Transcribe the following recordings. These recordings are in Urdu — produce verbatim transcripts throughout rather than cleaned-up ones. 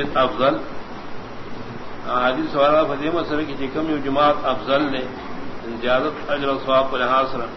مسجد افضل حدیث سوال فضی مسئلہ کی چکم یو جماعت افضل نے زیادت اجر و ثواب کو لحاظ رہا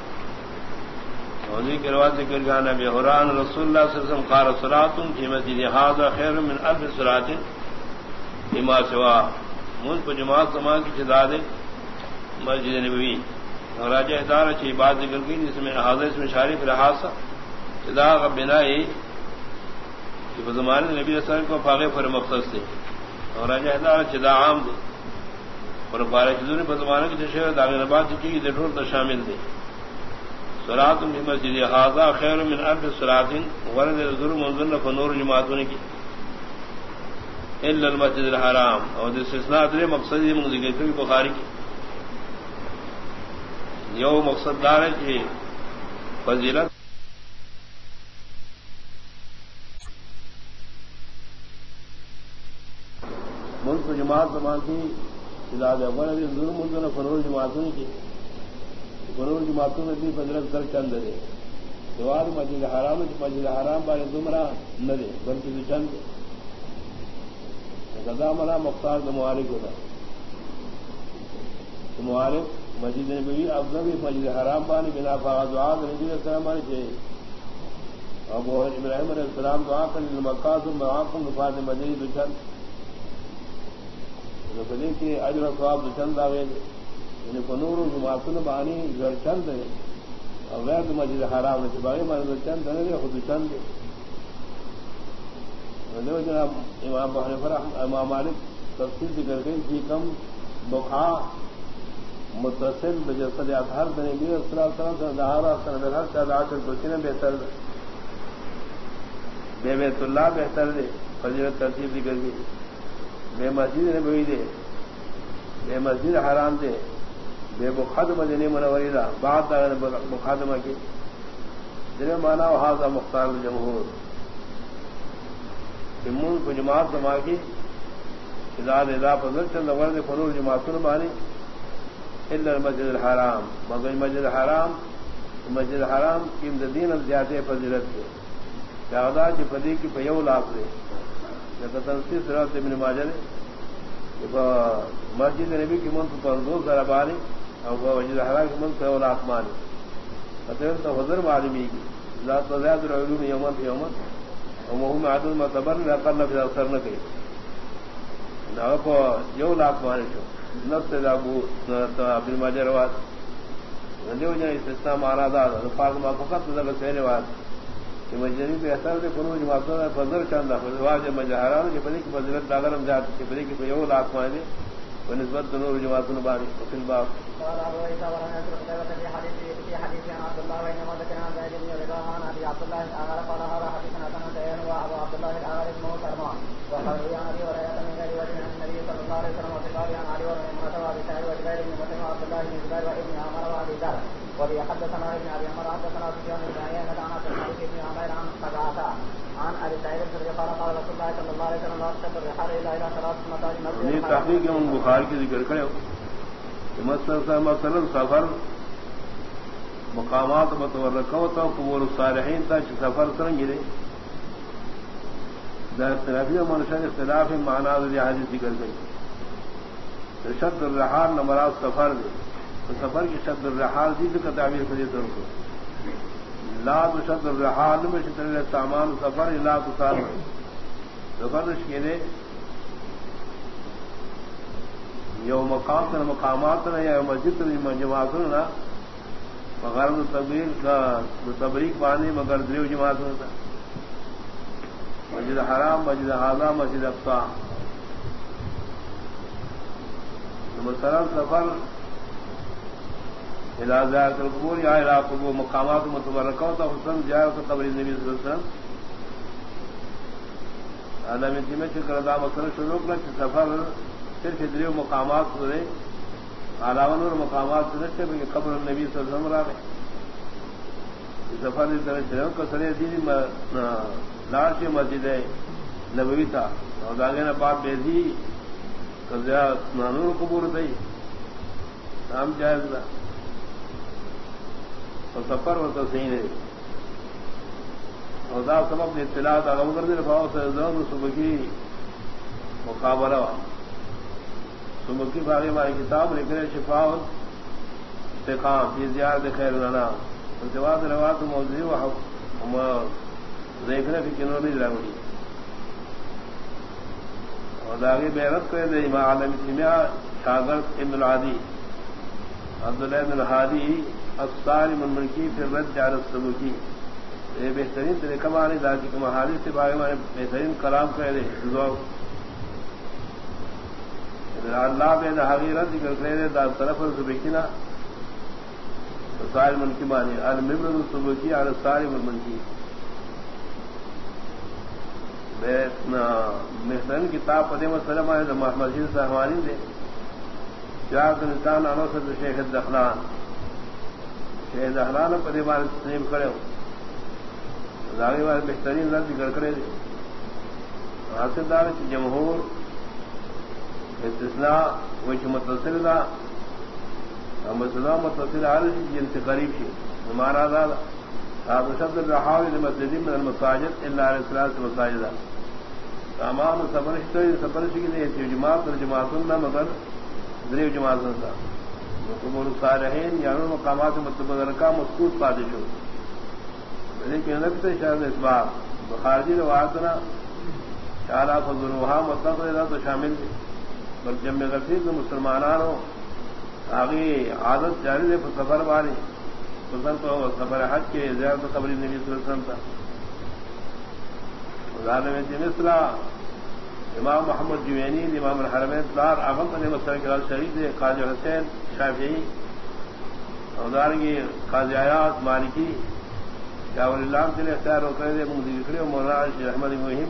ہونے کے روایت ذکر گانا بے حران رسول اللہ صلی اللہ علیہ وسلم قال صلاة فی مسجد هذا خیر من الف صلاة فيما سوا من کو جماعت سما کی چداد مسجد نبوی اور راجہ ادارہ کی بات ذکر کی جس میں حاضر اس میں شارف لحاظ چدا کا بنا یہ کہ زمانے نبی صلی اللہ علیہ وسلم کو فاغے پر مقصد سے اور راجہ ادارہ چدا عام دے اور بارہ چیزوں نے زمانے کی تشہیر داغ نبات کی ضرور تو شامل دے صلاۃ فی مسجد هذا خیر من الف صلاۃ ورد ذر منزل فنور جماعتوں کی الا المسجد الحرام اور استثناء دے مقصد یہ من ذکر کی بخاری کی یو مقصد دار ہے کہ فضیلت ملک جماعت جماعتی علاج اول ابھی ضرور منزل فنور جماعتوں کی فنور جماعتوں میں بھی فضیلت در چند دے جواب مسجد حرام مسجد حرام بارے زمرہ نہ دے بلکہ چند غدا منا مختار معالک ہوتا معالک مسجد نبوی افضل مسجد حرام بانی بنا فاغ دعا نبی السلام علیہ ابو ابراہیم علیہ السلام دعا کر مقاصد معاقم نفاذ مدینہ دچن فدی کے اجر و ثواب دچن داوے یعنی فنور و جماعتن بانی گھر چند ہے اور غیر مسجد حرام نے باغی مسجد چند ہے خود چند ہے جناب امام ابو حنیفہ امام مالک تفصیل ذکر گئی جی کم بخا متصل بجسد اطہر بن نبی صلی اللہ علیہ وسلم دہارا سند ہر سے عاشر دوسرے بہتر بے بیت اللہ بہتر دے فضیلت ترتیب ذکر گئی بے مسجد نبوی دے بے مسجد حرام دے بے بخاد مدینہ منوری دا بعد مخادمہ کی جنہیں مانا وہاں مختار الجمہور امون کو جماعت سما کی اداد ادا فضل چند ورد فنور جماعتوں بانی الا المسجد الحرام مگر مسجد حرام مسجد حرام کی دین اب زیادہ فضیلت کے جادا کی فدی کی پیو لاکھ دے تنسی صراط ابن ماجہ نے مسجد نبی کی منت پر دو ذرا بانی اور مسجد حرام کی منت پیو لاکھ مانی مطلب تو حضر معلومی کی لا تزاد العلوم یومن یومن وهم عدد معتبر اقل في اثر نہ کہے نہ کو جو لاکھ مانے شو نفس ابو ابن ماجہ روایت ندیو جن استثناء مارا دا فاضل ما فقط ذل سین روایت کہ مجنی پہ اثر دے فنو جماعتوں نے فضل چاند واجب مجہران کے بلی کی فضیلت داغرم ذات کے بلی کی جو لاکھ مانے ونسبت نور جماعتوں باری وفي الباب قال ابو عيسى ورحمه الله في حديث في حديث عن عبد الله بن مسعود عن زيد بن رضا عن ابي عبد الله قال قال هذا حديث حسن سيئ وابو عبد الله قال اسمه سلمان وقال عن ابي هريره من غير وجه عن النبي صلى الله عليه وسلم وقال عن علي ومن وابي سعيد وجبير بن مسلم وعبد الله بن زبير وابن عمر وابي ذر وبي حدثنا ابن ابي عمر حدثنا سفيان بن عيينة عن عبد الملك بن عمير عن قتادة عن ابي سعيد الخدري قال قال رسول الله صلى الله عليه وسلم لا تشد الرحال الا الى ثلاث مساجد مسجد تحقیق ان بخاری کی ذکر کرے مثلا مثلا سفر مقامات متورکہ ہوتا قبور الصالحین تا سفر سرنگرے دا اختلافی و منشان اختلاف معنی دی حدیث ذکر گئی شد الرحال نمرات سفر دے سفر کی شد الرحال دی کا تعبیر فضی طور کو لا تشد الرحال میں شد سامان سفر لا تصال سفر شکیلے یو مقام تر مقامات نہ یا مسجد تر جماعت نہ مگر تبلیغ کا تبریک باندھی مگر دیو جماعت ہوتا مسجد حرام مسجد اعظم مسجد اقصی مثلا سفر الى زیارت القبور یا الى قبور مقامات متبرکہ ہوتا حسن زیارت قبر نبی صلی اللہ علیہ وسلم عالم میں چکر دا مثلا شروع کر سفر صرف دریو مقامات سے علاوہ اور مقامات سے نشتے بلکہ قبر النبی صلی اللہ علیہ وسلم را رہے سفر اس طرح چلے کا سرے دین لارش مسجد نبوی تھا اور داغین بات بیدی نور قبور تھی نام جائز تھا اور سفر ہوتا صحیح نہیں اور دا سبب اطلاع اغم کر دے رفاؤ سے صبح کی مقابلہ سمکی باغی ہماری کتاب لکھنے شفاء استقام فی زیارت خیر الانام التواط روات موضوعی و دیکھنے کی کنونی لگی اور داغی بیرت کرے دے امام عالم سمیہ شاگرد ابن العادی عبداللہ بن الحادی الصارم الملکی پھر رد جار السلوکی یہ بہترین طریقہ مانی داکی کے محادث سے باغی مانے بہترین کلام کرے دے اللہ بے دہاغی رد ذکر کرے دے دا طرف الزبکینا الصارم الملکی مانی المبرد السلوکی علی الصارم الملکی بہترین کتاب پدیم السلام آئے محمد جین سہوانی دے جاہد نسان انوسط شیخ الدخلان شیخ الدخلان پدی بار تسلیم کرے ہو داغی بار بہترین رد ذکر کرے دے حاصل دار کی جمہور استثناء وچ متصل دا مسئلہ متصل حال جن سے قریب شی ہمارا دا آپ شبد الرحاوی لمسجد من المساجد الا علیہ السلام مساجدہ تمام سفر شتوی سفر شکی دے جماعت اور جماعتن نہ مگر دریو جماعتن تھا قبول الصالحین یعنی مقامات متبدل کا مسکوت پادش ہو لیکن نقطہ شاید اس بار خارجی روایتنا شعلا فضلوہا مطلق ادا تو شامل تھے بل جمع غفیر مسلمانانوں آگے عادت جاری دے سفر باری خصوصاً تو سفر حج کے زیارت قبر نبی صلی اللہ علیہ وسلم تھا ظالم مثلا امام محمد جوینی امام الحرمین دار اغم نے مسئلہ کے شریف دے قاضی حسین شافعی اوزارگی قاضی آیات مالکی یا ولی اللہ کے لیے اختیار ہو کرے دے مودی کھڑے اور مولانا شیخ احمد مہم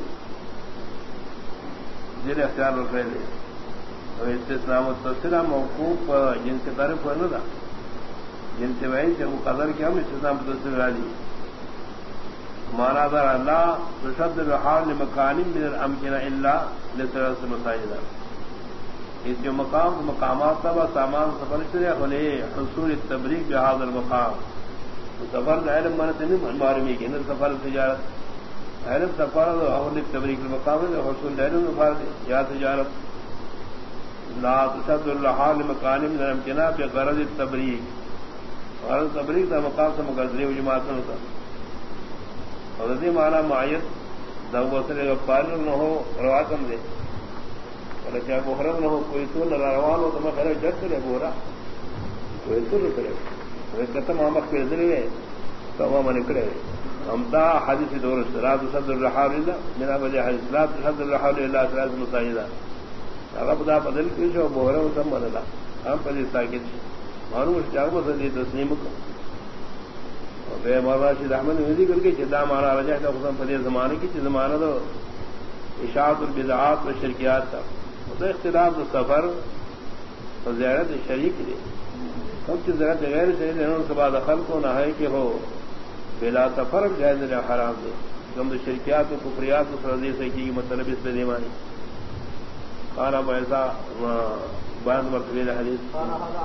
دل اختیار ہو کرے دے اور استثناء متصلہ موقوف جن کے طرف ہونا تھا جن سے وہی سے مقدر کیا ہم استثناء متصل راضی مانا دار اللہ تشد الرحال لمکان من الامکن الا لثلاث مساجد اس جو مقام مقامات تھا سامان سفر سے ہونے حصول التبریک بهذا المقام سفر علم مرتے نہیں معلومی کہ سفر تجارت علم سفر اور التبریک المقام حصول علم فرض یا تجارت لا تشد الرحال لمکان من الامکن بغرض التبریک غرض تبریک کا مقام سے مقدری جماعت ہوتا اور اسی معنی معیت دو بسرے غفار نہ ہو رواتم دے اور کیا محرم نہ ہو کوئی تو نہ روان ہو تو میں خیر جٹ کرے بورا کوئی تو نہ کرے وہ ختم آمد کے ذریعے گئے تو وہ نکلے ہم تا حدیث دور رات صد الرحال اللہ میرا وجہ حدیث رات صد الرحال اللہ ثلاث مساجدہ رب دا بدل کی جو محرم تم بدلا ہم پر ساکت معلوم جاگو سے تسلیم کو بے مولانا رشید احمد نے ذکر کی جدا مانا رجع کا خصم فدی زمانے کی زمانہ تو اشاعت البدعات و شرکیات تھا تو اختلاف سفر اور زیارت شریک دے سب کی زیارت غیر شریک انہوں کے بعد خلق کو نہ ہے کہ ہو بلا سفر جائز نے حرام دے ہم تو شرکیات و کفریات و سرزی سے کی مطلب اس پہ دیوانی کھانا پیسہ بعد مرتبہ حدیث